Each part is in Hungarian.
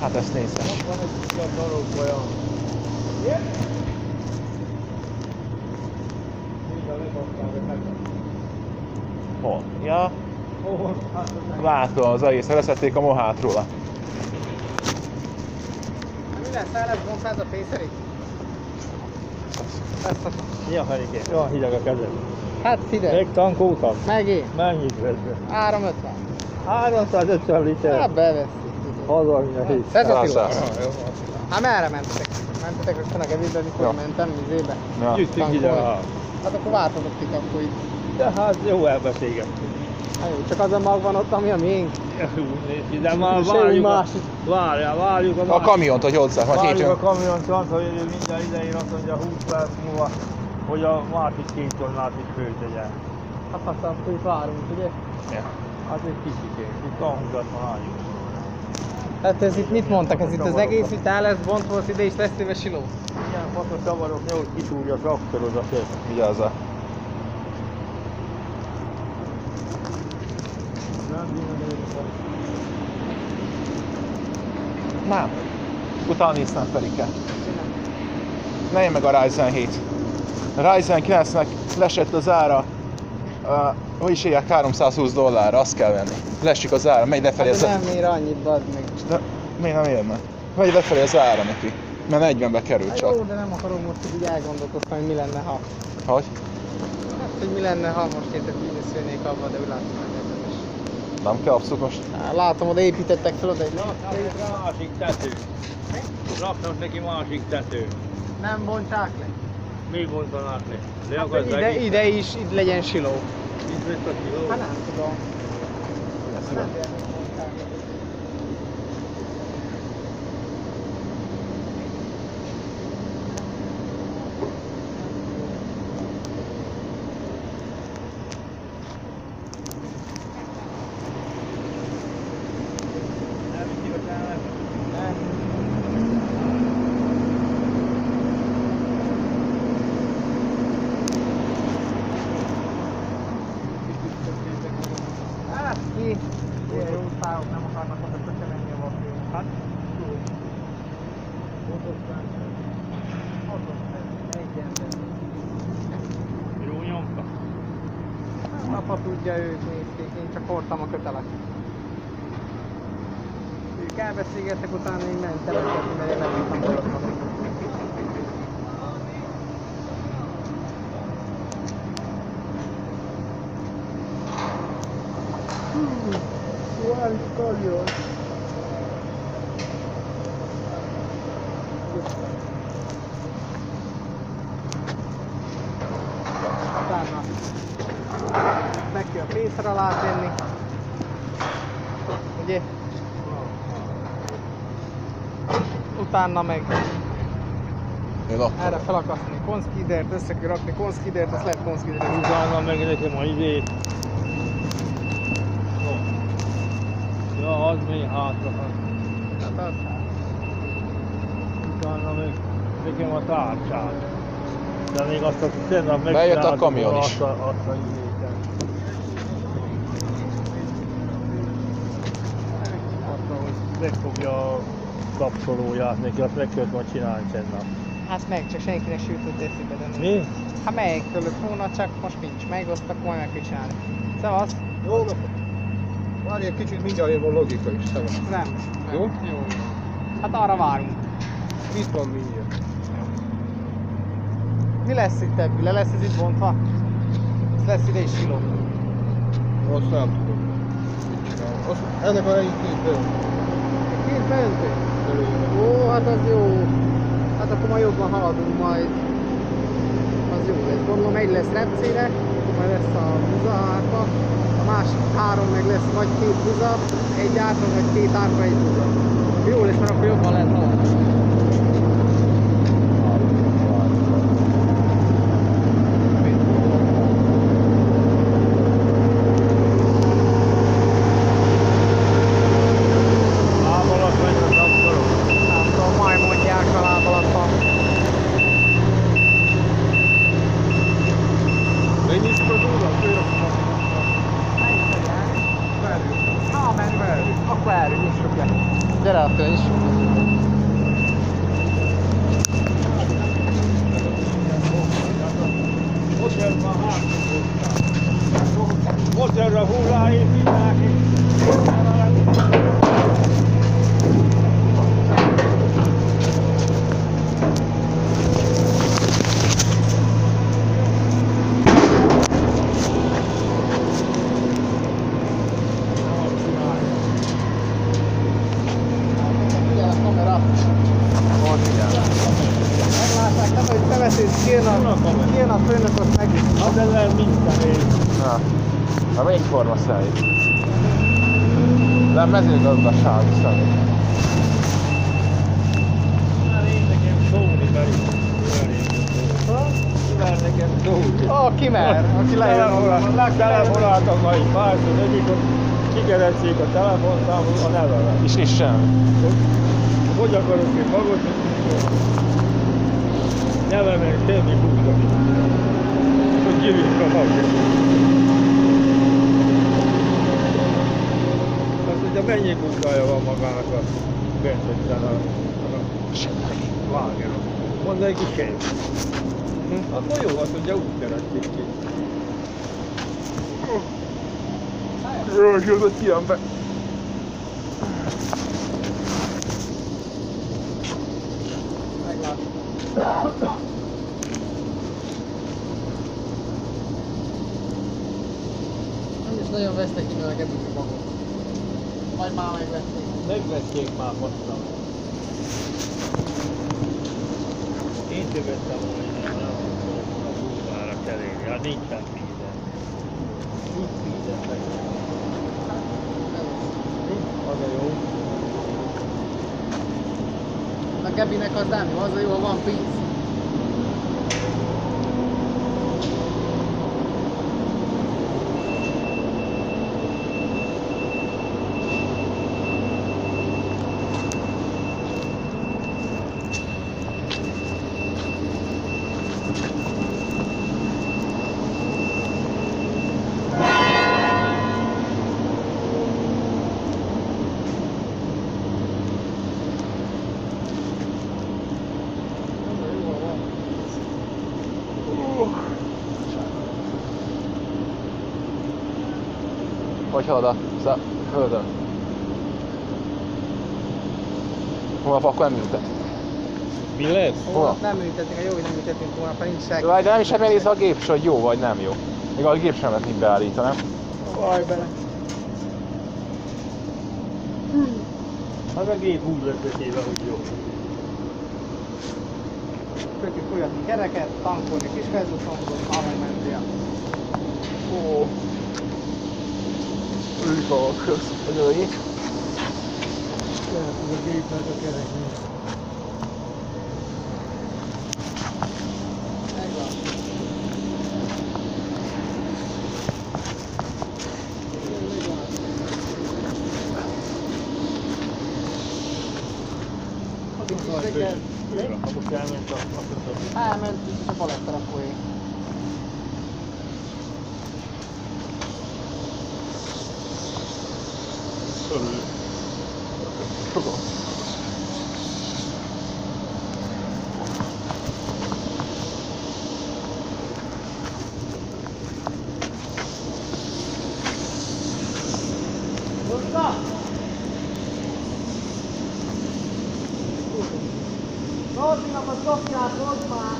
Hát ezt nézd meg. Van egy ilyen darab olyan. Hol? Ja, Hol? látom az egész, leszették a mohát róla. Mi lesz? El lesz bontváz a fészeri? Mi a fenéké? Olyan hideg a kezed. Hát hideg. Még tankoltam? Meg én. Mennyit vesz? 350. 350 liter. Hát beveszik. Haza minden hét. Ez a Attila. Száz. Hát merre mentetek? Mentetek rögtön a Gevidbe, mikor Ja. mentem vizébe? Ja. Gyűjtünk ide. Hát akkor vártatok ti akkor itt. De hát jó elbeszélgettünk. Hát jó, csak az a mag van ott, ami a miénk. Úgy néz ki, de már Semmi várjuk másik. várjuk a A kamiont, hogy hozzák, majd Várjuk a hétjön. kamiont, hogy minden idején azt mondja 20 perc múlva, hogy a másik 2 tonnát is főtegyen. Hát aztán akkor itt várunk, ugye? Ja. Hát egy kicsikén, itt a 20-at várjuk. Hát ez itt mit mondtak? Ez itt az egész itt el lesz bontva, az ide is lesz téve siló. Ilyen faszos zavarok, hogy kitúrja a traktorodat. Vigyázzál. Nem. Utána néztem Ferike. Ne meg a Ryzen 7. A Ryzen 9-nek lesett az ára, hogy is írják, $320, azt kell venni. Lesik az ára, megy lefelé Hát az de nem ér annyit, bazd meg. De miért nem érne? Megy lefelé az ára neki. Mert 40-be került Hát csak. jó, de nem akarok most így elgondolkoztam, hogy mi lenne, ha. Hogy? Hát, hogy mi lenne, ha most érted bűnöszülnék abba, de úgy látom, hogy érdemes. Nem kell abszolút most. Hát, látom, oda építettek fel oda egy Másik tető. Raknak neki másik tető. Nem bontsák le. Még bontanák le. Le Hát, akarsz hogy ide is, itt legyen siló. Itt vett a kiló. Hát nem tudom. Ezt Nem tudom. érdemes bontsák le. Hát ki? Ilyen jó szálok nem akarnak oda kötelni a vakról. Hát, Egy ember. jó nyomta. Apa tudja, ők nézték, én csak hordtam a kötelet. Ők elbeszélgettek, utána én mentem egyetni, mert én nem tudtam dolgozni. Suárez Kalion. Utána meg kell a pénzre alá tenni. Ugye? Utána meg Jó. erre felakasztani konszkidert, össze kell rakni konszkidert, ezt lehet konszkidert. Utána meg nekem a izét. Ja, az még hátra. Hát az. Utána meg nekem a tárcsát. De még azt a tényleg meg. Bejött a kamion is. Azt a izéten. Azt, hogy megfogja a kapcsolóját neki, azt meg kellett majd csinálni tennap. Hát meg, csak senkinek sűtött eszébe, de nem. Mi? Hát melyik fölött volna, csak most nincs. Megosztak, majd meg kell csinálni. Szevasz? Jó napot! Várj egy kicsit, mindjárt jön a logika is, szevasz. Nem. Jó? Jó. Hát arra várunk. Mit van mindjárt? Mi lesz itt ebből? Le lesz ez itt bontva? Ez lesz ide is siló. Azt nem tudom. Mit csinál? Ennek a helyén két bejön. Két beöntő? Ó, hát az jó. Hát akkor majd jobban haladunk majd. Az jó lesz. Gondolom egy lesz repcére, majd lesz a buza árpa. A másik 3 meg lesz vagy 2 buza, egy árpa, vagy 2 árpa, egy buza. Jó lesz, mert akkor jobban lehet haladni. Lábalat megy a traktorok. Nem tudom, majd mondják a lábalatban. Mennyi is a dúra? Na, menj. Akkor erről, nyissuk le. Gyere. generátor is. Motorra hulláig, mindenki. Figyelj a kamera. Hol figyelj? Meglátták, nem, hogy temetést kéne a főnököt meg. Az ellen minden év. Na. Na melyik forma számít? De mezőgazdaság számít. Már én nekem szólni pedig. Már nekem szólni. Ó, ki mer? Aki lejön onnan. Telefonáltak majd másod, egyik, hogy kikeressék a telefonszámot a nevemet. És nincs semmi. Hogy akarok én magot, nevemen semmi kutatni. Hogy jövünk a magot. Azt mondja, mennyi munkája van magának a Bentetlen a vágeron. Mondja, neki semmi. Akkor jó, azt mondja, úgy keresték ki. Rögzsödött ilyen be. Nem is nagyon vesztek ki vele Gebbi magot. Majd már megvették. Megvették már mostan. Én tövettem volna, nem tudom a bulvára cserélni. Hát nincsen vízen. Nincs vízen meg. Az a jó. A Gebbinek az nem jó, az a jó, ha van pénz. Hogy halad a földön? Holnap akkor nem ültet. Mi lesz? Holnap nem ültetünk, a jó, hogy nem ültetünk holnap, ha nincs senki. De nem is hát megnézve a gép, hogy jó vagy nem jó. Még a gép sem lehet így beállítani, nem? Vaj bele. Az a gép úgy lett betéve, hogy jó. Kötjük folyatni kereket, tankolni kisfelzőszomodot, már mentél. Ó. Üljük a közt, a nőjét. Lehet, hogy a gép lehet a kereknél. Megvan. Most elment a köszönöm. Elment, és a baletta rakói. Örülök. Nordinak a szokját hozd már!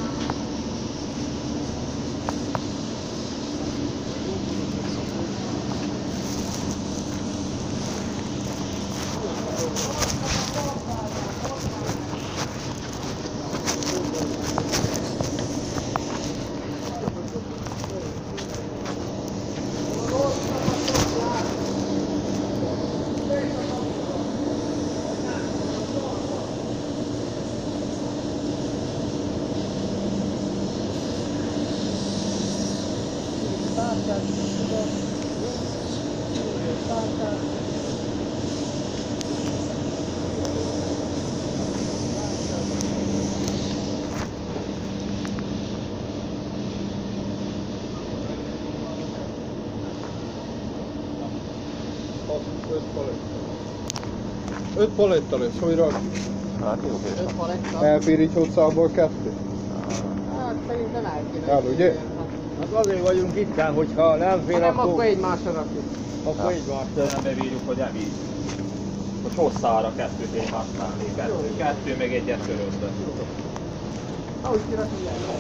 5 paletta lesz, hogy rak. Hát jó kés. 5 paletta. Elfér így hosszából 2. Hát szerintem el kéne. El, ugye? Hát azért vagyunk itt, hogyha nem fél, Nem, akkor egymásra rakjuk. akkor egymásra. Nem bevírjuk, hogy elvíz. Hogy hosszára kettőt én használni. Kettő meg egyet körözbe. Ahogy kirakjuk el.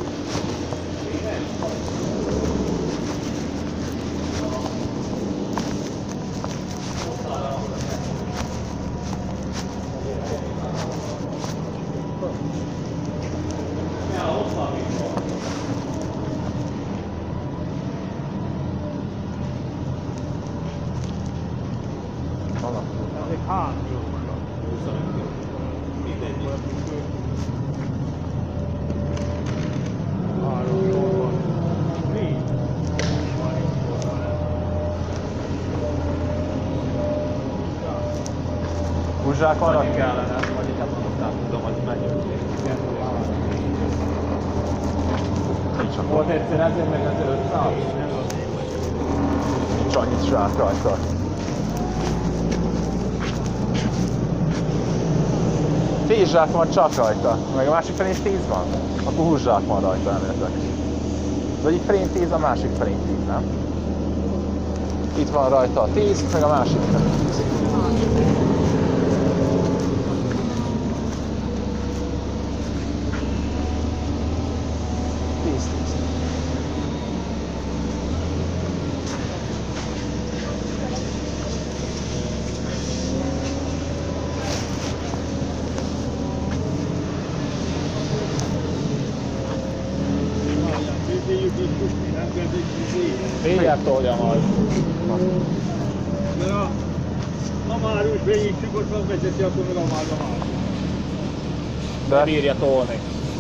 Ezek hány kilóra? 25 kiló. Mindegy. 3 kilóban. 4. Húzzsák vannak? Annyi kellene, vagy itt nem tudom, hogy mennyi. Nincs akkor. Volt egyszer ezért meg az 500. Nincs annyit zsák rajta. Tíz zsák van csak rajta, meg a másik felén is 10 van. Akkor 20 zsák van rajta, emlétek. Az egyik felén 10, a másik felén 10, nem? Itt van rajta a 10, meg a másik felén 10. Mindjárt tolja majd. Mert ha már úgy végig nyugodtan vezeti, akkor meg a másik. De Bírja tolni.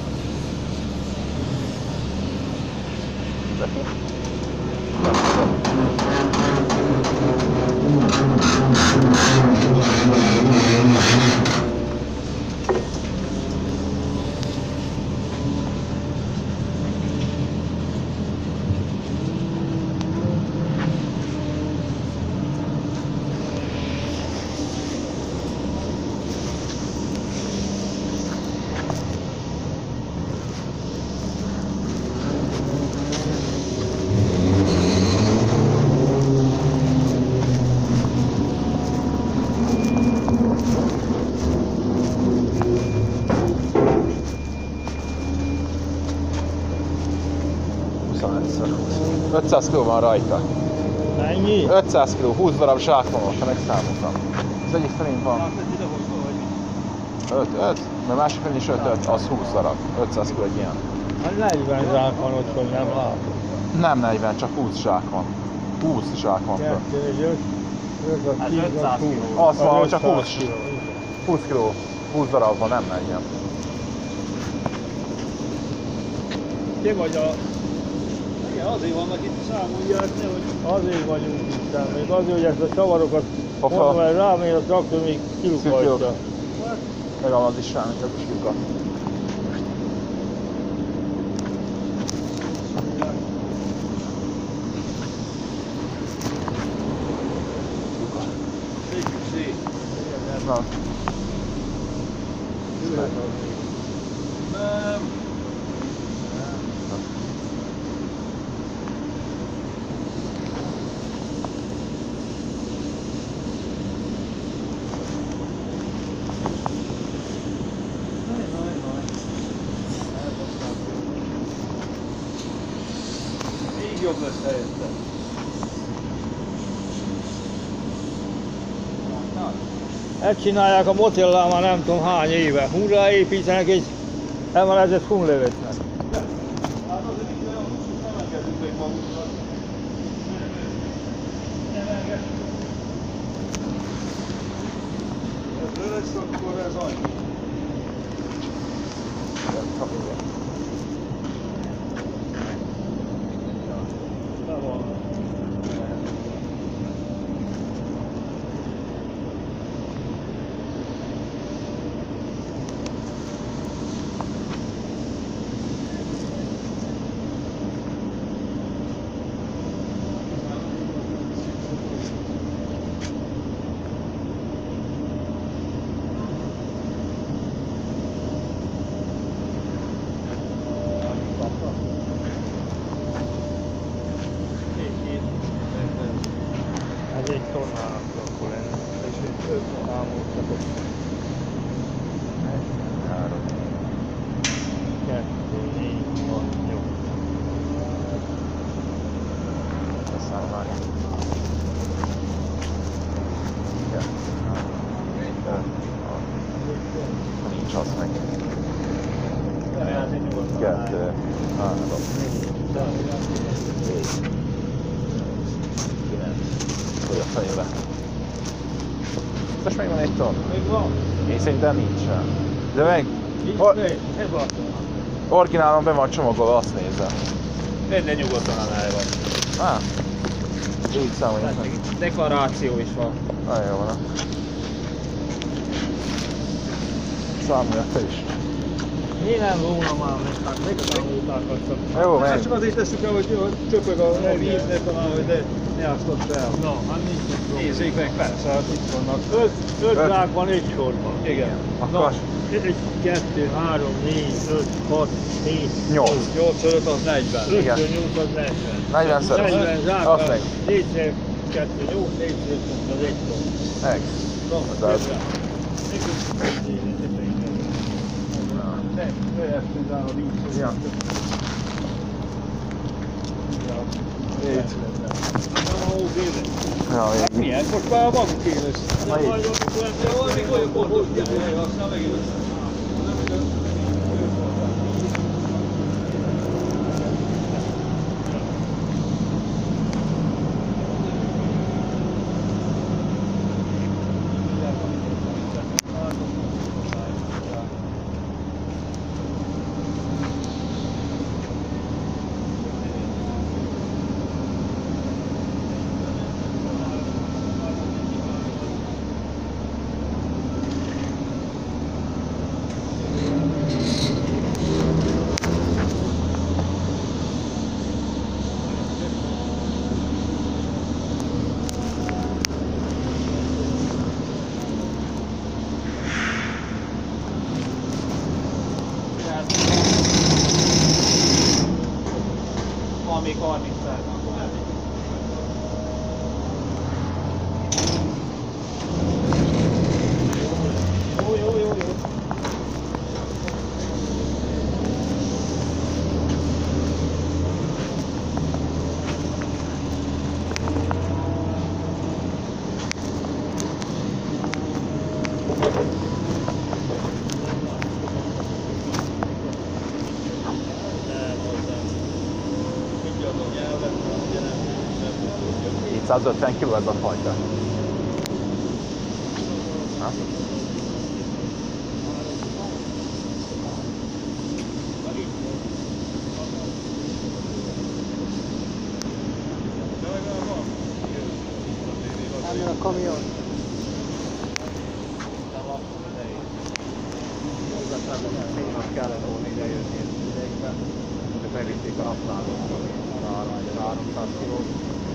Egyszer 500 kg van rajta. Mennyi? 500 kg, 20 darab zsák van ott, megszámoltam. Az egyik felén van 5, mert a másik felén is 5, az 20 darab. 500 kg egy ilyen. Hát 40 zsák van ott, hogy nem látom. Nem 40, csak 20 zsák van. 20 zsák van föl. 2, 5, 5, Hát 10, 500 20. kiló. Az van, hogy csak 500 20. kiló. 20 kg, 20 darab van, nem 40. Te vagy a... Igen, azért vannak itt számolják, ne, hogy... Azért vagyunk itt, még azért, hogy ezt a csavarokat mondom, hogy rámegy a traktor, még kilukajtja. Meg az is semmi, csak is lyukat. Na. Még jobb lesz helyette. Ezt csinálják a motellán már nem tudom hány éve. Hunra építenek egy emelezett hunlevetnek. Hát azért így olyan hosszú nem engedünk meg magunkat. Nem engedünk. Ez lesz, akkor ez annyi. Le van. Hogy a fejébe. Most még van egy ton? Még van? Én szerintem nincsen. De meg... Ez van. Originálon be van csomagolva, azt nézem. De nyugodtan annál van. Á. Úgy számoljunk meg. Deklaráció is van. Nagyon jó van. Számolja te is. Mi nem volna már, mert hát megtanulták azt. Jó, menj. Csak azért tesszük el, hogy csöpög a víz, ne talán, hogy ne ástott fel. Na, hát nincs egy Nézzék meg, persze, hát itt vannak. 5 zsák van egy sorban. Igen. Akkor 1, 2, 3, 4, 5, 6, 7, 8. 8 5 az 40. 5, Igen. 8 az 40. 40 szeres. 40 zsák, Azt meg. 4, 2, 8, 4, 5, az 1 ton. Ex. Az az. Ja. Itt. Ja, így. Milyen? Most már a maguk éles. Na így. Mikor hozják, aztán megint. Van még 30 perc. Jó. Itt 150 kg ez a fajta. Na? Elmér a kamion. Kellett volna ide jönni idejébe, de bevitték a használókról arra 300 kilót.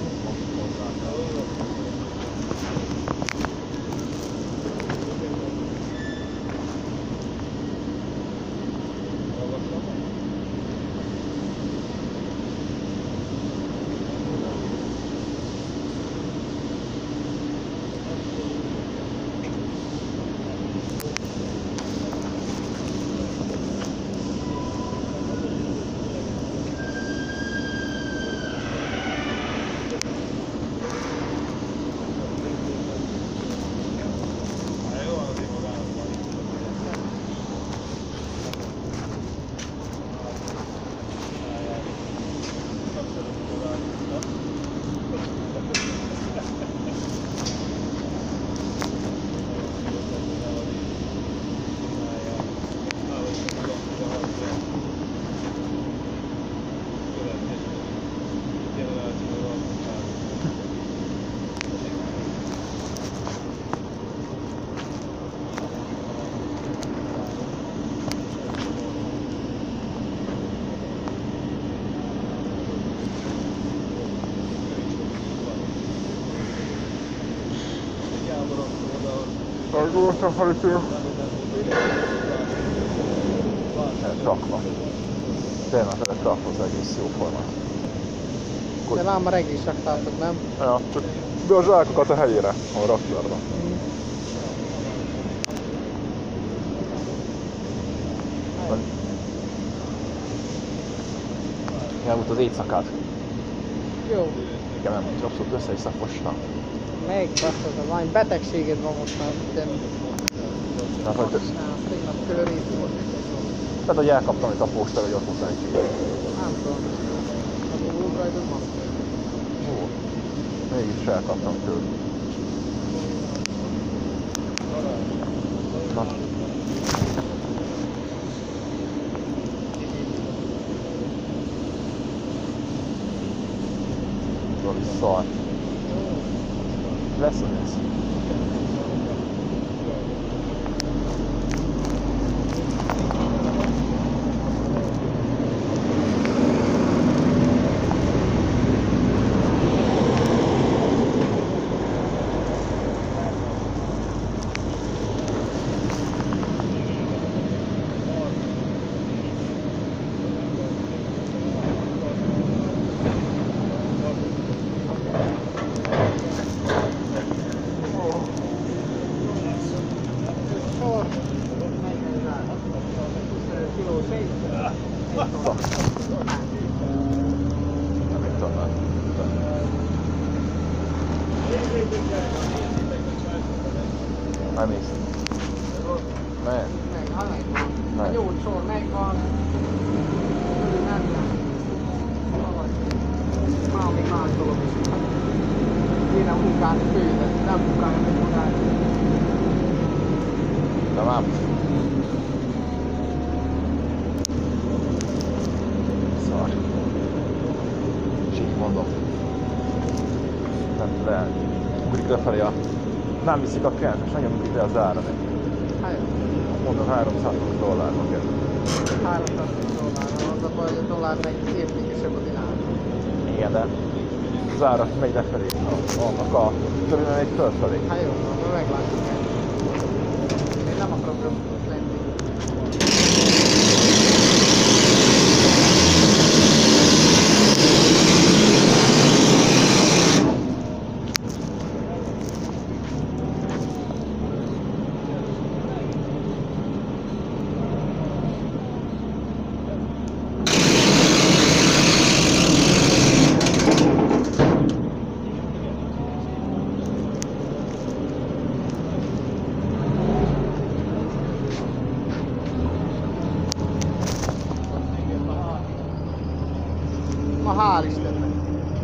Rakva. Tényleg rakva az egész jó formát. De már reggel is raktátok, nem? Ja, csak be a zsákokat a helyére, ahol raktárban. Elmúlt az éjszakát. Jó. Igen, nem, hogy abszolút össze is szafostam. Meg basszod, a lány betegséged van most már. Tehát, hogy, Tegnap körít volt. tehát, hogy elkaptam itt a postára, hogy ott hozzá egy Nem tudom. elfelejtett maszkot. Jó. Mégis elkaptam tőle. Na. Zoli szar. Lesz, hogy lesz. Nem is. Mehet? A 8 sor megvan. Már még más dolog is. Kéne munkálni főzet, nem munkálni meg magát. De már. Szar. És így mondom. Nem lehet. Ugrik lefelé a... Nem viszik a kent, és nagyon ugrik le az ára neki. Hát Mondom, $320 kell. $300, az a baj, hogy a dollár meg értékesebb a dinár. Igen, de az ára megy lefelé. Annak a körülbelül megy fölfelé. Hát jó, akkor meglátjuk el. Én nem akarok rögtön lenni. Ma hál' Istennek!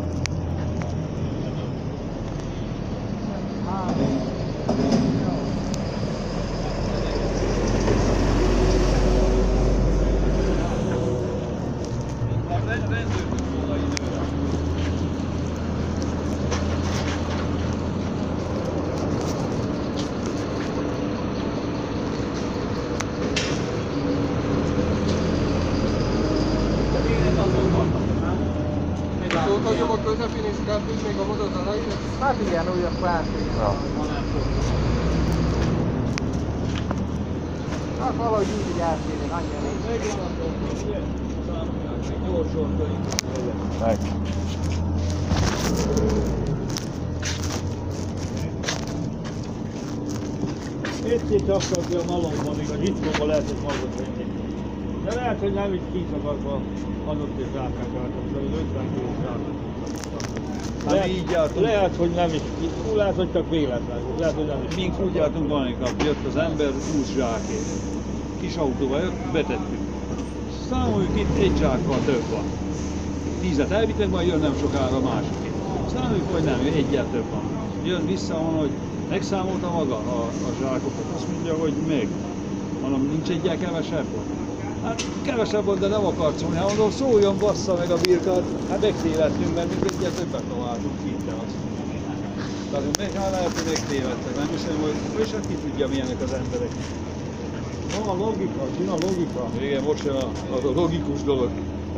Ott hagyom a közepén és kárpít még a modat a lejjel? Hát igen, újabb pártig. Ja. Hát valahogy úgy elférjen, annyi elég. Meg. Egy-két akadja a malomban, még a gyitkomban lehetett magot venni. De lehet, hogy nem is kiszakadva adott és rákágáltak, de az 50 kilós rákágáltak. Lehet, hogy nem is, lehet, hogy csak véletlen, lehet, hogy nem is. Mink úgy jártunk valamikor, jött az ember 20 zsákért. Kis autóval jött, betettük. Számoljuk itt egy zsákkal több van. 10-et elvittek, majd jön nem sokára a másik. Számoljuk, hogy nem, egyel több van. Jön vissza, mondja, hogy megszámolta maga a zsákokat. Azt mondja, hogy meg. Mondom, nincs egyel kevesebb volt. Hát kevesebb volt, de nem akart szólni. Hát mondom, szóljon, bassza meg a birkát. Hát megtévedtünk, mert még egyel többet találtunk kint azt. Tehát meg lehet, hogy megtévedtek. Nem hiszem, hogy és hát ki tudja, milyenek az emberek. Van a logika, csinál logika. Igen, most jön a logikus dolog.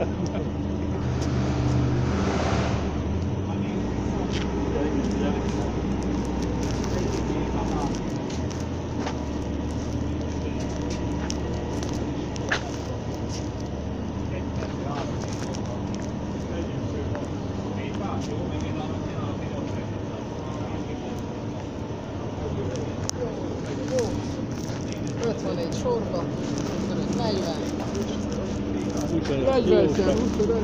sorba, 40. 40 40-szer, 25.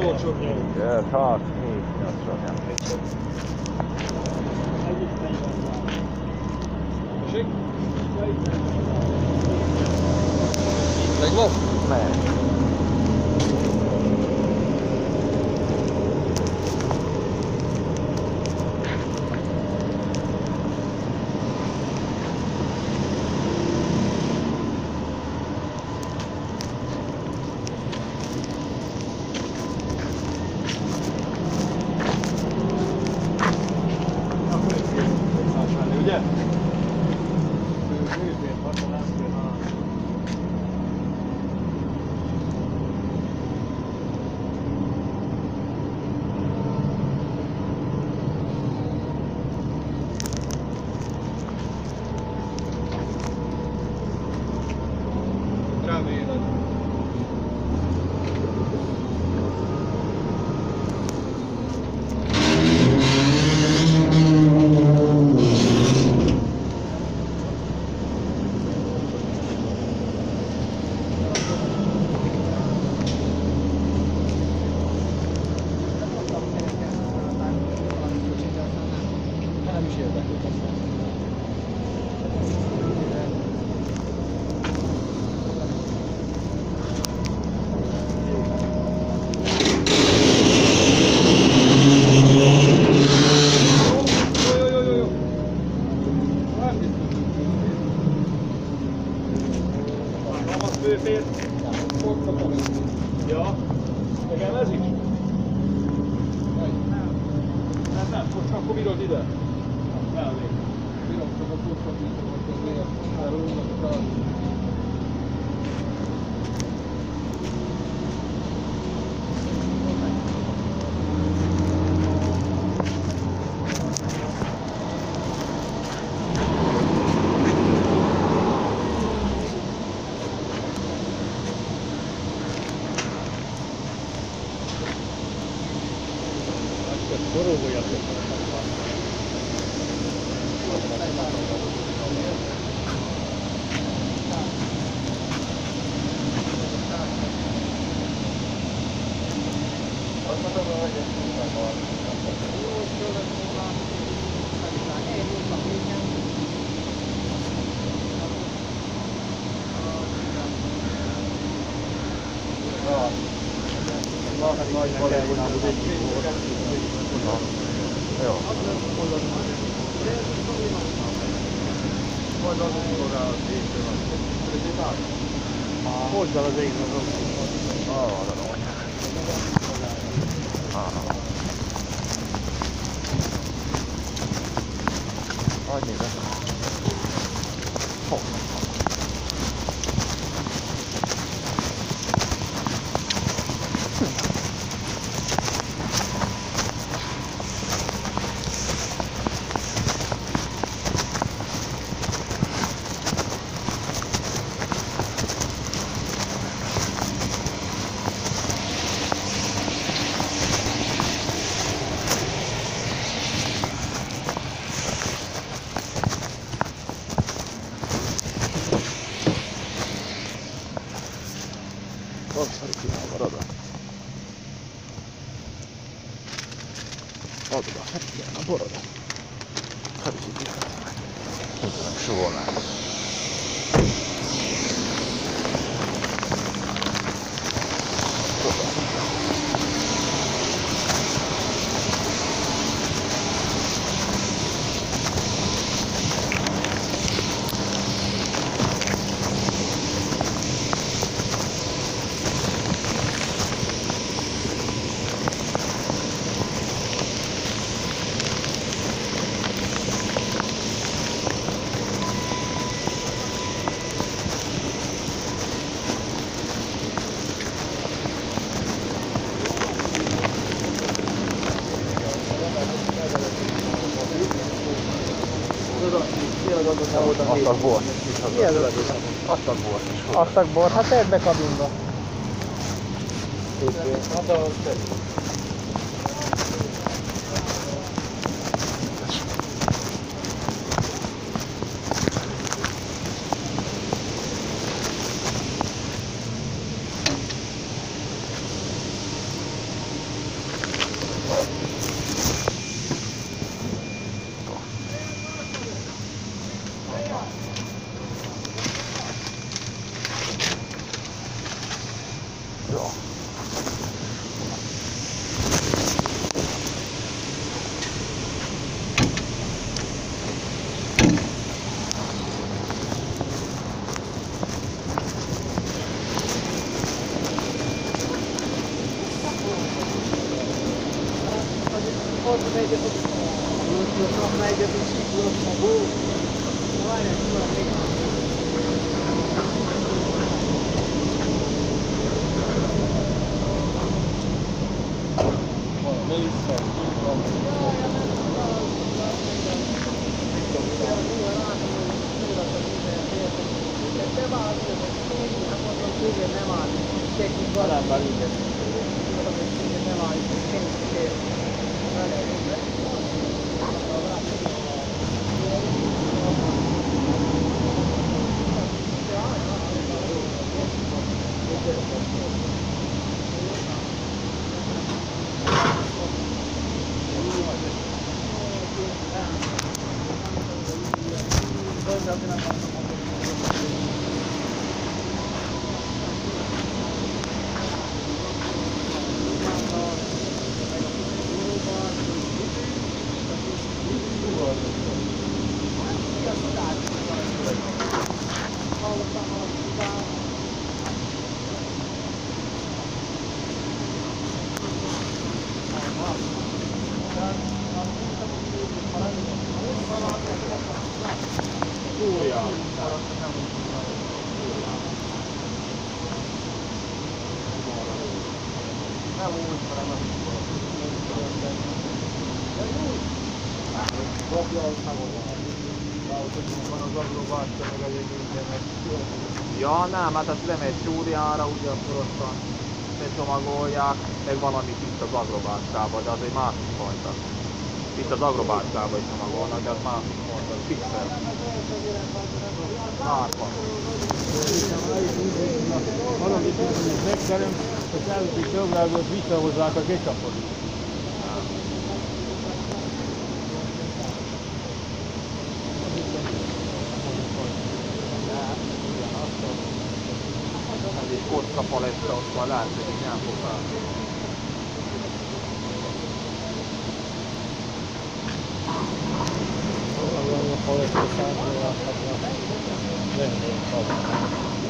olcsóbb nyelv. Jött, 6, 7, 8 sorján. Ez is 40 szám. Tessék? Meglop? Megy. Ugye? Remélem. Nem is érdekelt aztán. Főfér. Ja. Igen, ez is? Nem, most akkor bírod ide. Elég. Jó. Hozd el az égre az Hagyj ide. Oda, hát igen, a boroda. Hát így Tudod, suholnál. Adtak bort is. Mi ez? Adtak bort is. Adtak bort? Hát tedd be kabinba. Hát a Jó. Ja, nem, hát ezt lemegy Súriára, ugye akkor ottan becsomagolják, meg valamit itt az agrobácskába, de az egy másik fajta. Itt az agrobácskába is csomagolnak, de az másik fajta, pixel. Márka. Valamit megterem, hogy elviszik többrágot, visszahozzák a ketchupot. Ez egy kocka paletta, ott van lehet, hogy nem fog fel. A paletta számra láthatnak. Rendben szabad.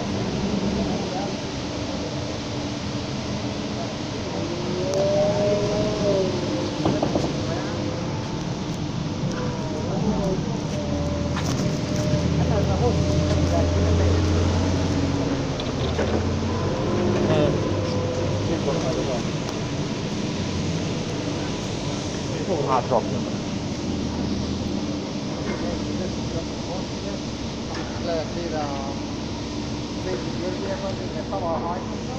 Átrakjuk. Lehet ide a Béki Györgyének van, hogy szaval hajtottam.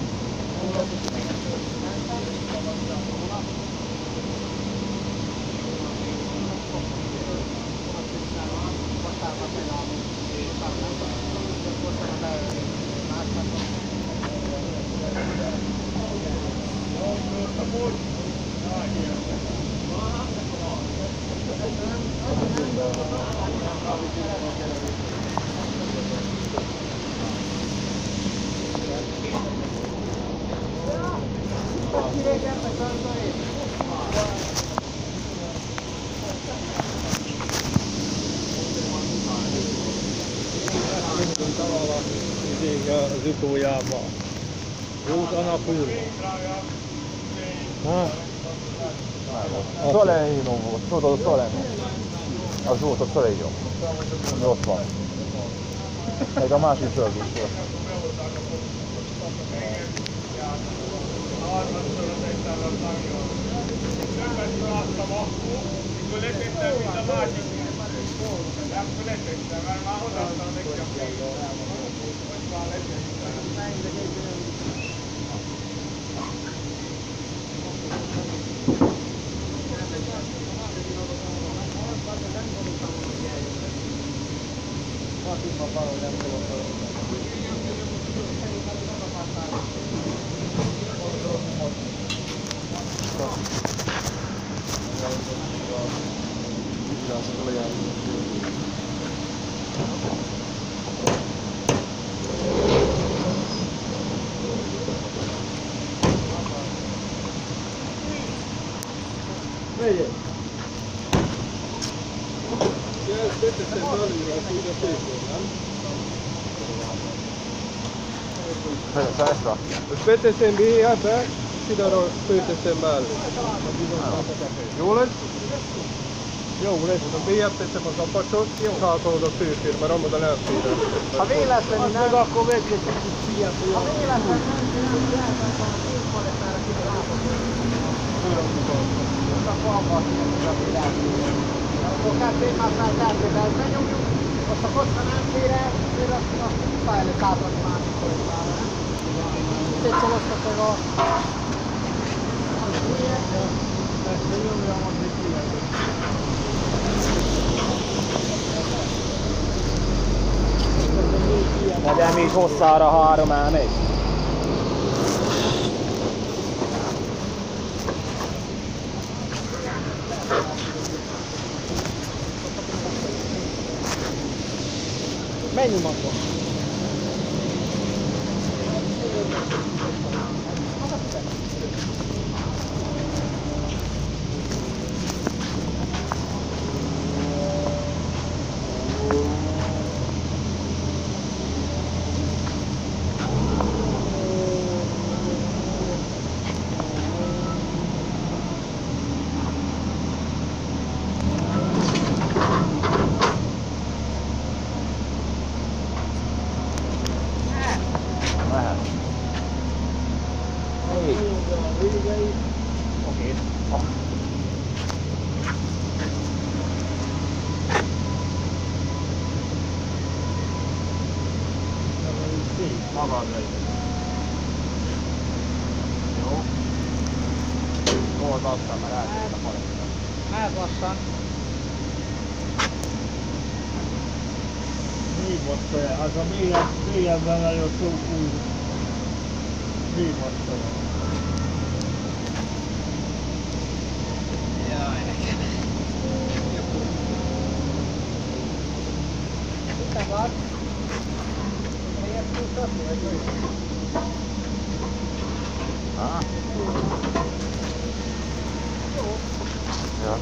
Az utójában. Jót Anapurva. Soleino volt, tudod, a Soleino. Az volt a Soleino. Ami ott van. Meg a másik föld is volt. Megyek. Ja, ezt beteszem belőle, hogy úgy a főkön, nem? Ezt rakja. Ezt beteszem ebbe, ide főteszem mellé. Jó lesz? Jó lesz. Oda bélyebb teszem az apacsot, hátra a főfér, mert amúgy nem fér. Ha véletlenül nem, Meg akkor vegyek egy kicsit fiat, hogy ha véletlenül nem sikerül, elmentem a két palettára kilátozni. Akkor abban kinyomjuk a világból. Akkor kettőt átvételhez benyomjuk, azt a kocka nem fére, azt muszáj lesz átadni másik palettára, nem? Szétszoloztak meg a... ezt nyomjam, az egy kilátok. De még hosszára 3 elmegy. Mennyi magva? Magad legyen. Jó. Hol aztán, mert eltűnt a palettát. Mehet lassan. Még most hát a mélyebben nagyon sok új. Még most Te vagy? Miért tudsz vagy? Ja.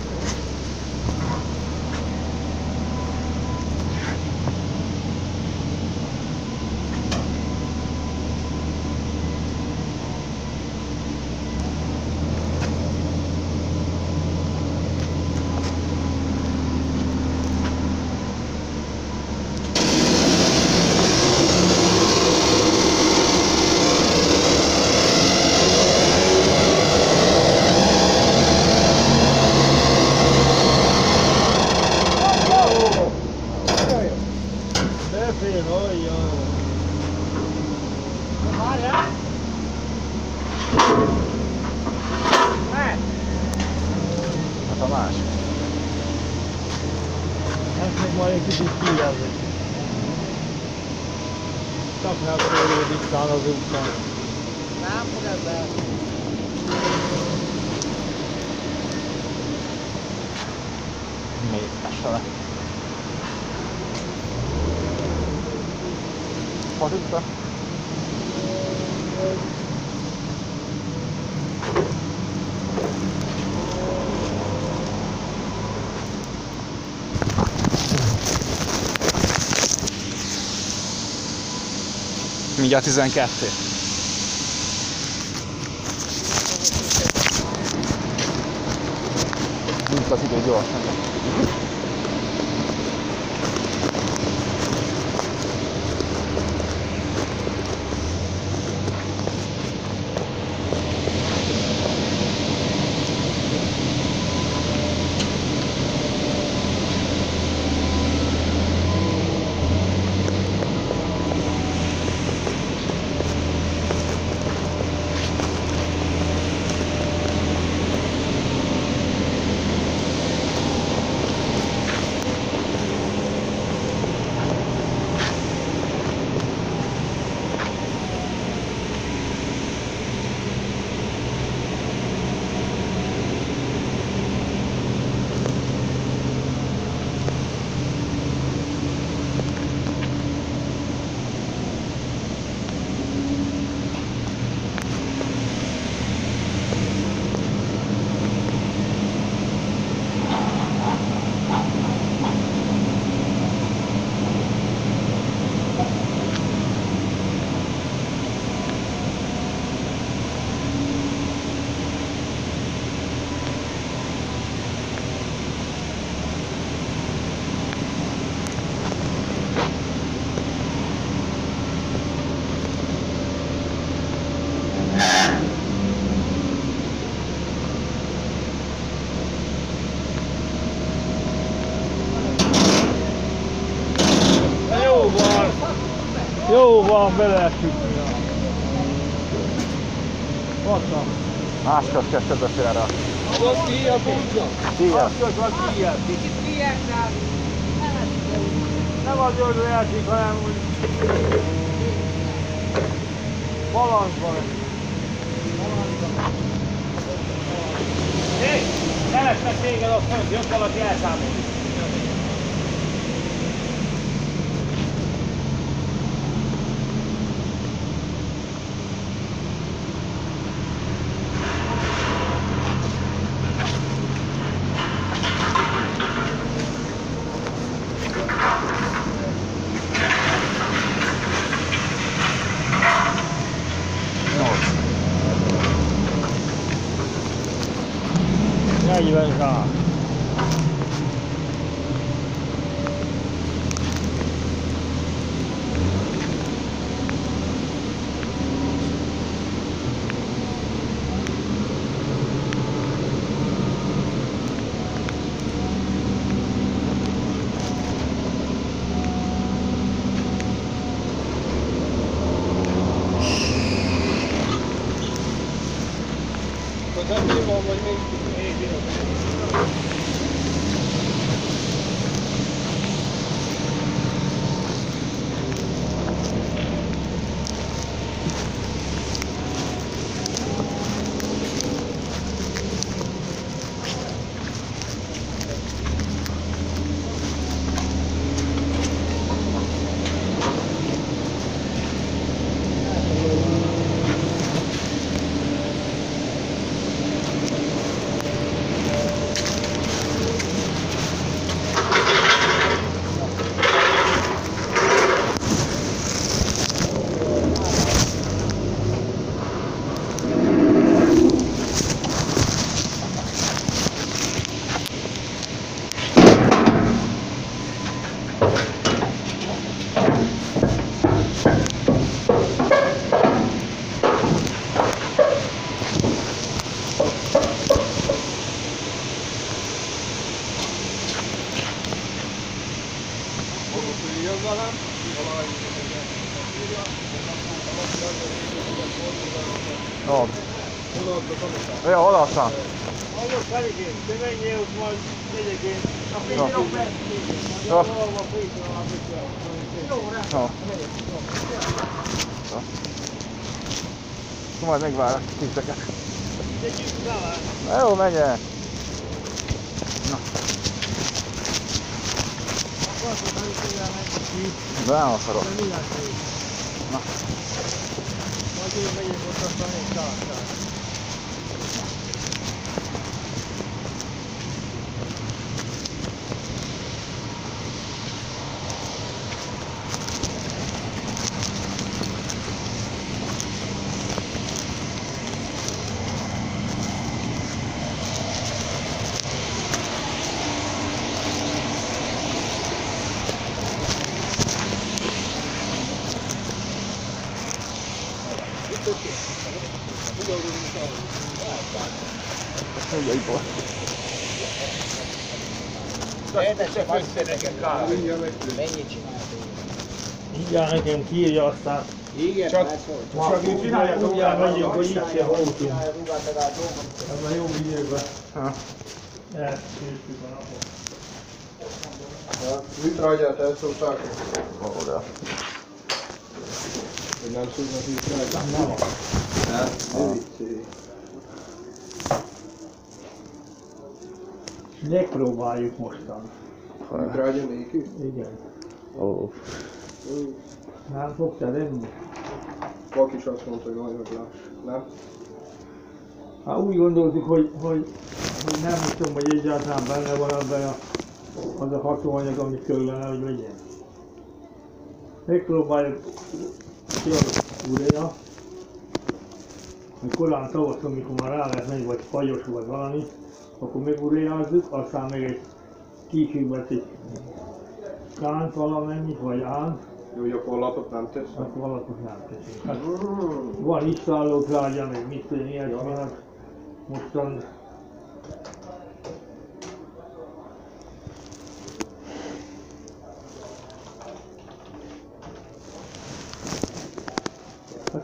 befér, olyan. Várjál! Mehet! Hát a másik. Ezt még majd egy kicsit kijelzik. Csak nem félődik talán az utcán. Nem fog ezzel. Még esele. Fordítva. Mindjárt 12. Mint az idő gyorsan. Jó van, be lehet sütni. Hatta. Máskat kell sebesülni rá. Az ki a búzsa? Ilyen. Azt az ilyen. Nem az hogy játszik, hanem úgy balanszban. Hé! Keresnek téged ott fönt, jött valaki elszámolni. Rá. Hogy van, vagy még? No. Ja, hol aztán? Ahhoz feligén, de menjél ott majd megyek én. A fényről beszélünk, Jó. majd a fényről alapítja. Jó, No. Majd megvárok titeket. Na jó, menjen! Na. De nem akarok. Na. Majd én megyek ott, aztán én találtam. Mindjárt nekem kiírja aztán. Igen, Csak így csinálják, mindjárt megyünk, hogy itt se voltunk. Ebben jó időben. Elszűrtük a napot. Mit rágyát elszólták? Oda. Hogy nem szúrnak itt rágyát? Nem. Megpróbáljuk mostan. Mit rágya nélkül? Igen. Ó. Nem fogtad enni? Valaki is azt mondta, hogy majd láss. Nem? Hát úgy gondoltuk, hogy nem tudom, hogy egyáltalán benne van abban az a hatóanyag, amit kellene, hogy legyen. Megpróbáljuk ki az uréna, hogy korán tavasszal, amikor már rá lehet menni, vagy fagyos vagy valami, akkor megurénázzuk, aztán meg egy kicsiben egy kánt valamennyit, vagy ánt, Jó, hogy akkor lapot nem tesz. akkor valakot nem teszünk. Hát van iszálló trágya, meg mit tudom, ilyesmi, hát mostan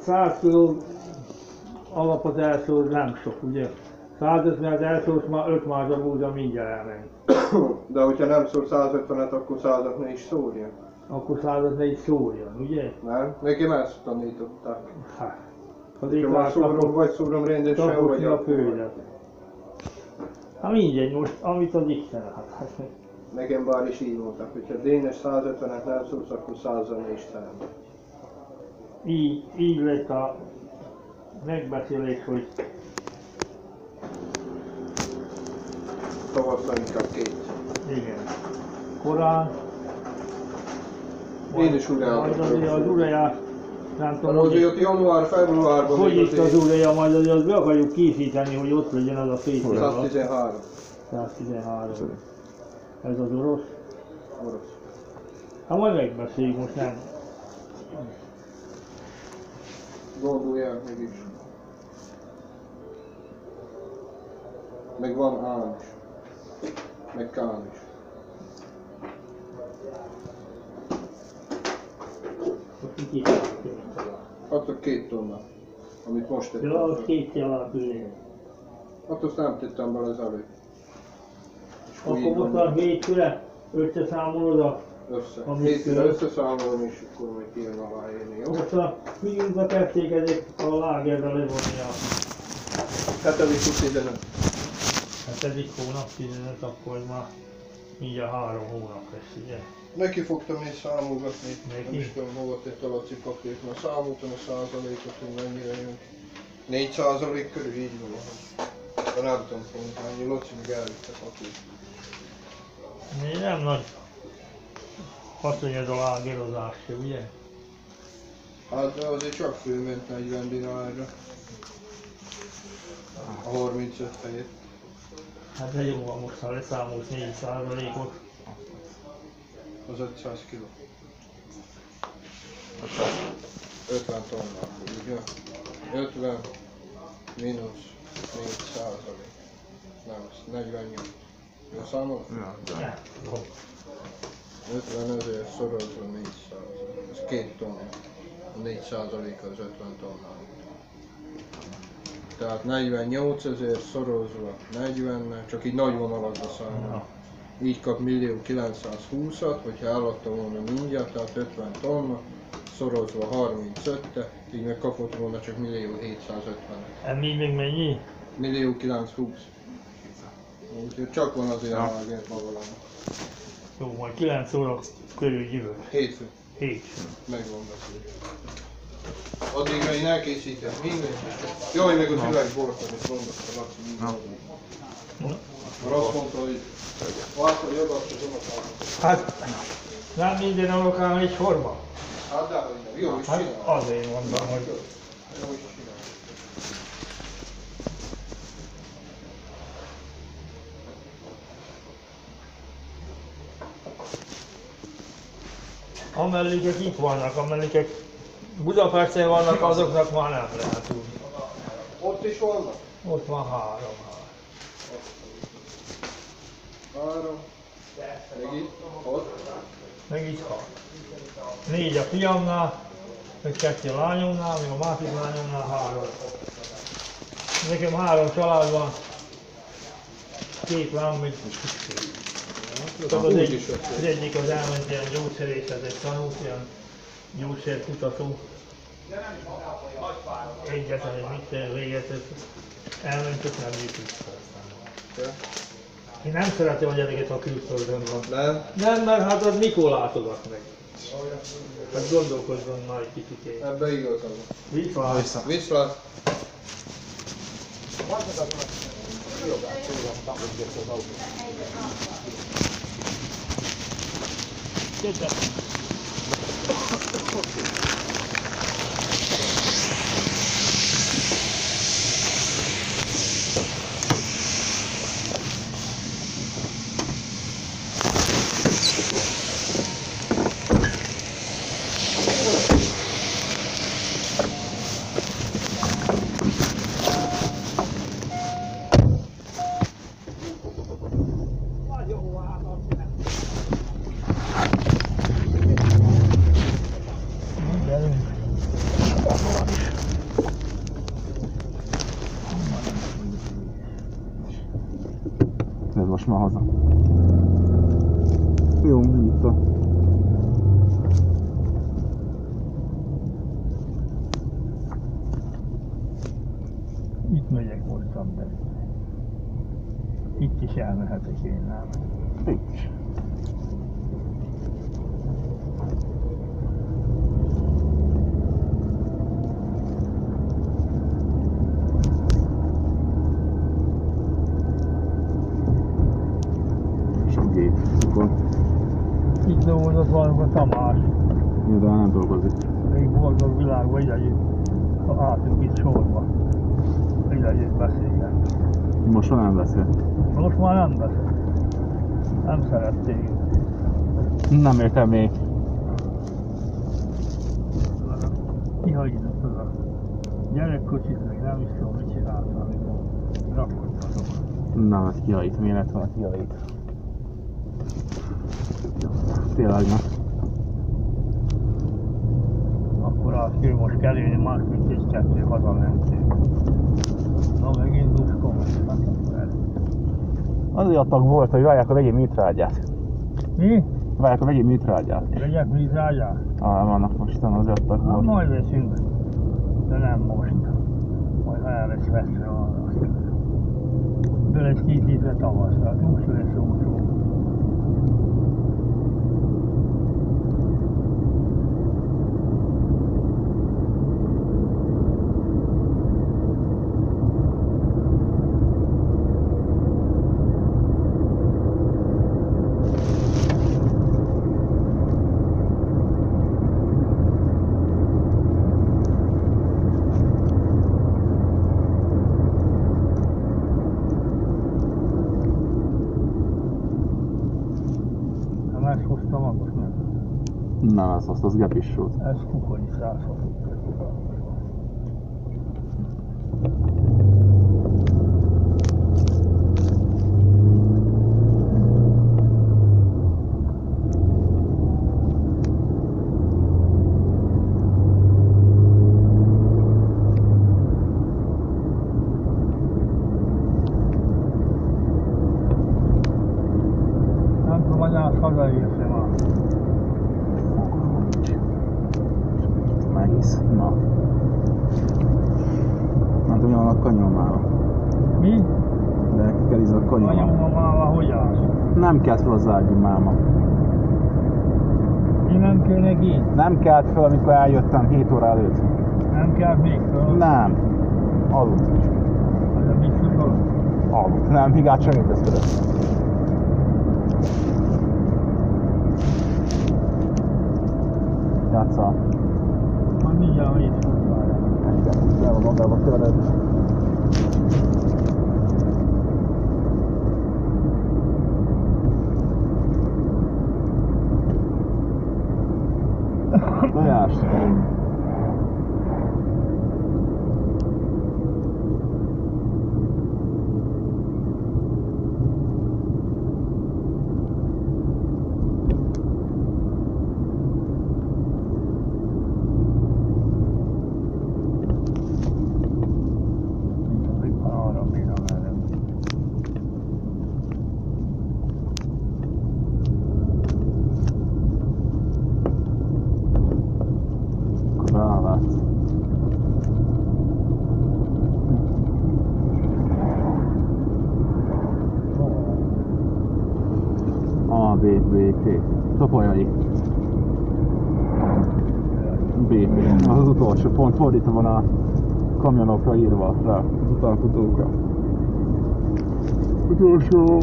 100 kg alap az elszór nem sok, ugye? 150-et elszórsz, már 5 mázsa búza mindjárt elmegy. De hogyha nem szól 150-et, akkor 100-at ne is szórja. Akkor 100-at ne is szórjon, ugye? Nem? Nekem ezt tanították. Hát. Ha már szórom, vagy szórom rendesen, vagy a fődet. Hát mindegy, most amit az Isten, hát. Nekem bár is így mondták, hogyha Dénes 150-et nem szólsz, akkor 100-al ne is terem. Így lett a megbeszélés, hogy Tavasszal inkább 2. igen, korán. Én is Majd azért az ureját, nem tudom, azért ott január-februárban hogy még itt az ureja, majd azért azt be akarjuk készíteni, hogy ott legyen az a fészkel. 113. 113. Ez az orosz. Orosz. Hát majd megbeszéljük, most nem. Gondolják meg is. Meg van ám is. Meg kám is. Most itt is. Adtak 2 tonna, amit most tettem. Ja, az 2 alá tűnik. Hát azt nem tettem bele az előtt. Akkor most a hétfőre összeszámolod a... Össze. Amit Hétfőre külön. összeszámolom és akkor majd kijön aláírni, jó? Most a fiúnkba tessékedik a lágerre levonni a 7.-15. 7. hónap 15, akkor már mindjárt 3 hónap lesz, ugye? Neki fogtam én számolgatni, Neki? nem is tudom, hova tett a Laci papírt, mert számoltam a százalékot, hogy mennyire jön. 4% körül így van. De nem tudom pont mennyi, Laci meg elvitte papírt. Nem nagy haszony ez a lágerozás se, ugye? Hát de azért csak fölment 40 dinárra. A 35 helyett. Hát de jó van, most ha leszámolsz 4%-ot. Az 500 kg. 50 tonna, ugye? 50 mínusz 4%. Nem, az 48. Jó számol? Nem, jó. 50 ezért szorozva 400. Ez 2 tonna. A 4% az 50 tonna. Tehát 48 ezért szorozva 40, csak így nagy vonalakba számol. Így kap 1.920.000, hogyha eladta volna mindjárt, tehát 50 tonna, szorozva 35-te, így meg kapott volna csak 1.750.000. Ez még mennyi? 1.920.000. Úgyhogy csak van azért a lágert maga. Jó, majd 9 óra körül jövök. Hétfő. 7. Megvan beszélni. Addigra én elkészítem mindent. Jaj, meg az üvegbort, amit mondott a Laci mindent. Mert azt mondta, hogy látod, hogy odaadta az unokámat. Hát nem minden unokám egy forma. Hát de, hogy nem. Jó is Hát csinál. azért mondom, hogy Jó is csinál. amellikek itt vannak, amellikek Budapesten vannak, azoknak már nem lehet tudni. Ott is vannak? Ott van 3. 3. Meg itt, 6. Meg itt 6. 4 a fiamnál, meg 2 a lányomnál, meg a másik lányomnál 3. Nekem 3 család van, 2 lányom, meg az egyik az elment ilyen gyógyszerészhez, egy tanult, ilyen gyógyszerkutató. Egyetlen egy mit végetett, elment, csak nem jut vissza. Én nem szeretem a gyereket, ha külföldön van. Nem? Nem, mert hát az mikor látogat meg? Hát gondolkozzon már egy kicsit én. Ebbe igazad van. Viszlát. Viszlát. Gyere. Gyerünk. most már haza. Jó, itt a... Itt megyek most Szamberg. Itt is elmehetek én nálam. Itt is. Sok gép. Akkor... Itt dolgozott valami a Tamás. Jó, de nem dolgozik. Még boldog világban ide jött. Álltunk itt sorba. Ide jött beszélgetni. Most már nem beszél. Most már nem beszél. Nem szerették. Nem értem még. Kihagyott az a gyerekkocsit, meg nem is tudom, mit csináltam, amikor rakodtatok. Nem, ez kihajít. Miért lett volna kihajít? Tényleg nem. Akkor azt kell most kerülni, más mint egy kettő hazamentünk. Na megint duszkom, hát akkor el. Azért adtak volt, hogy várják a vegyi műtrágyát. Mi? Várják a vegyi műtrágyát. Vegyek műtrágyát? Vannak mostan, azért adtak Hát volt. majd veszünk, de nem most. Majd ha el lesz veszve arra. Be lesz készítve tavaszra, hát úgy lesz olcsó. Ezt hoztam magas, nem? Nem, az gepis volt. Ez kukonyi 160. Nem tudom, anyát hazaértem már. Meghisz. Na. Nem tudom, van a kanyomával. Mi? De ki kell a kanyomával. Anyamamával hogy állsz? Nem kelt fel az ágyú máma. Mi nem kell neki? Nem kelt fel, amikor eljöttem 7 óra előtt. Nem kell még föl? Nem. Aludt. Az a biztos alatt? Aludt. Nem, még át sem érkezkedett. Játsszál. Majd mindjárt itt foglalja. Igen, el van magába tőled. Tojást. Arra bírom erre. Akkor rálátsz. A, B, B, T. Topolyai. B, B. Az utolsó pont fordítva van a kamionokra írva rá, az utánfutókra. Utolsó,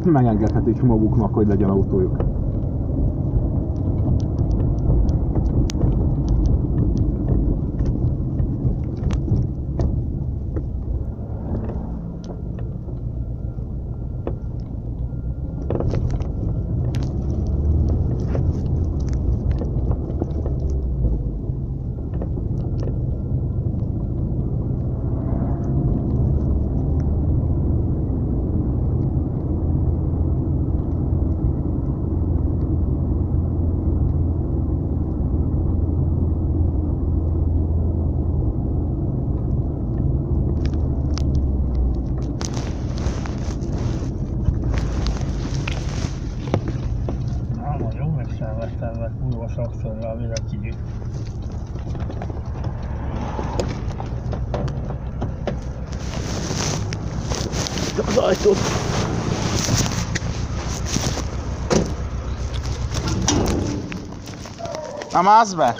megengedhetik maguknak, hogy legyen autójuk. Megszállvett kurva sokszor mire kívül. Az ajtót! Na mász be!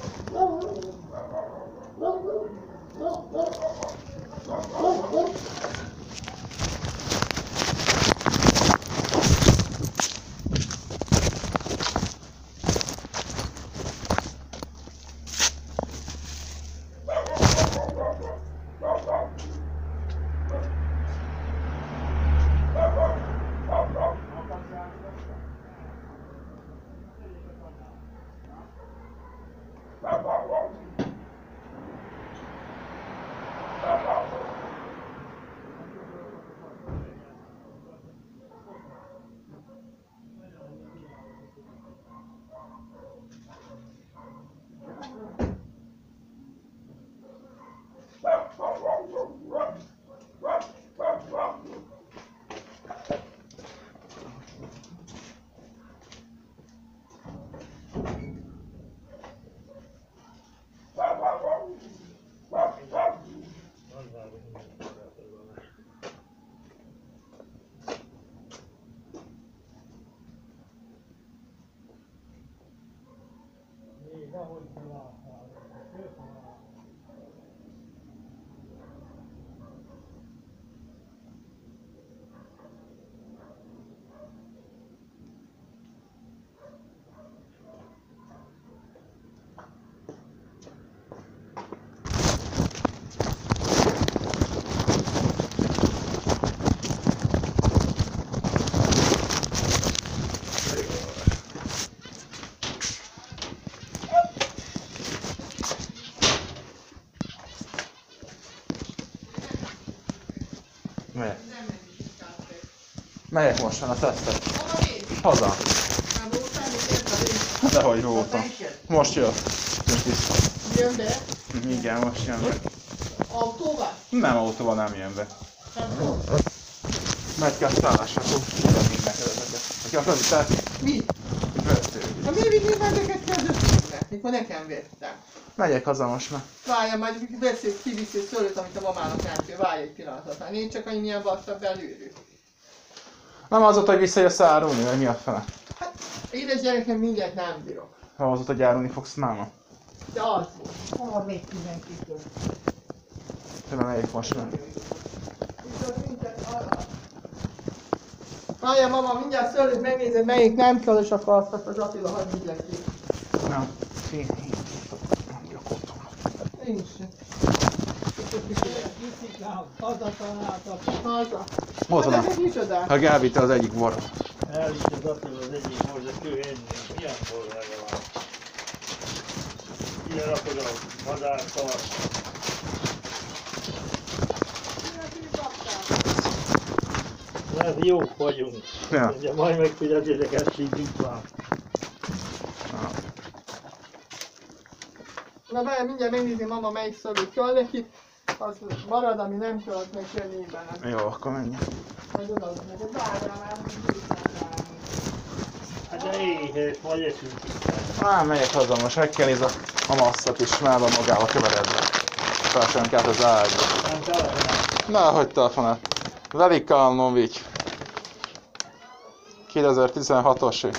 Megyek. Megyek mostan a tesztet. Haza. Dehogy voltam. Most jött. Jött vissza. Jön be? Igen, most jön be. Autóval? Nem autóval nem jön be. Megy ki a szállásra, akkor tudom még neked ezeket. Aki akarod, te? Mi? Vettő. Na miért vigyél már ezeket kezdődésre? Mikor nekem vettem. Megyek haza most már. Várjál, majd beszélj, kiviszi szőlőt, amit a mamának nem kell. Várj egy pillanatot. Hát nincs csak annyi milyen vastag belülről. Nem azóta, hogy visszajössz árulni, vagy mi a fele? Hát, édes gyerekem, mindjárt nem bírok. Ha azóta, hogy árulni fogsz, máma. De az volt. Hol még mindenkitől? Te már megyek most már. Várjál, mama, mindjárt szőlőt megnézed, melyik nem kell, és akkor azt az Attila hadd vigyek ki. Nem. Nem vagyok otthon. Nincs. Haza. Ott van Hát ez micsoda? a Gávitte az egyik borra. Elvitt az Attila az egyik borzat, ő enni. Milyen borzsága van? Ide rakod a madártart. Mert jók vagyunk. Ja. Ugye majd megfigyeljetek, ezt így itt van. Na várjál, mindjárt megnézni mama melyik szőlőt kell neki. Az marad, ami nem kell, az meg kell nézben. Jó, akkor menjünk. Majd odaadom neked. Várjál már, mindig Hát de éhes, vagy eszünk itt. Megyek haza most, meg kell nézni a masszat is, már van magával keveredve. Felsen kell az ágyba. Nem telefonál. Na, hogy telefonál? Velikán Novic. 2016-os.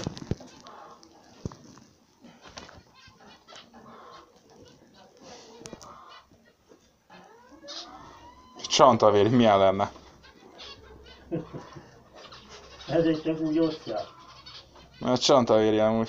Csantavér, milyen lenne? Ezért csak úgy osztják. Mert csanta érje amúgy.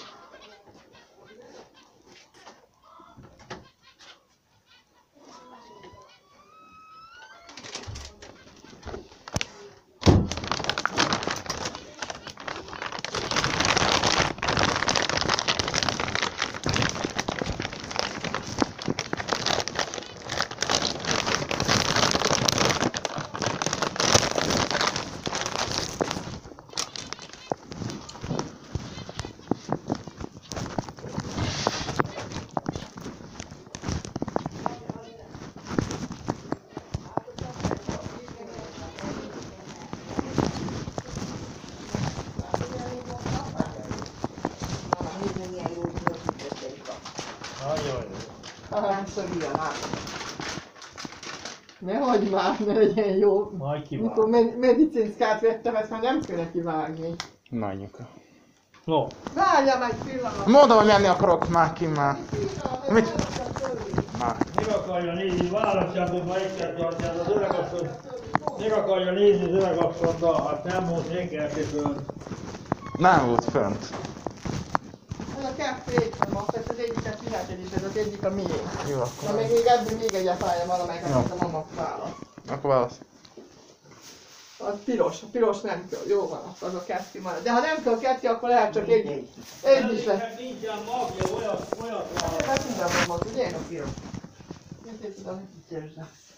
Ne hagyd már, ne legyen jó. Majd Mikor kivág. medicinszkát vettem, ezt már nem kéne kivágni. Na, anyuka. No, Várja meg pillanat! Mondom, hogy menni akarok már ki már. Mit? Már. meg akarja nézni, választjátok ma egyszer tartját az öregasszony. Meg akarja nézni az öregasszonyt, hát nem volt rékeltéből. Nem volt fönt. Ez a kettő itt van, most az egyiket fizeted is, ez az egyik a miénk. Jó, Na akkor. még ebből még egyet állja valamelyiket, Jó. amit a mama választ. Akkor válasz. Az piros, a piros nem kell, jó van, az a kettő marad. De ha nem kell kettő, akkor lehet csak egy. Egy is lesz. Nincsen magja, olyat választ. Hát minden van most, ugye? A piros. Mit tudom,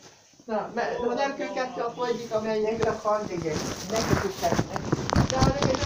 na, ha nem kell kettő, akkor egyik, amelyik. Neked a hangigény. Neked is kettő. De ha nem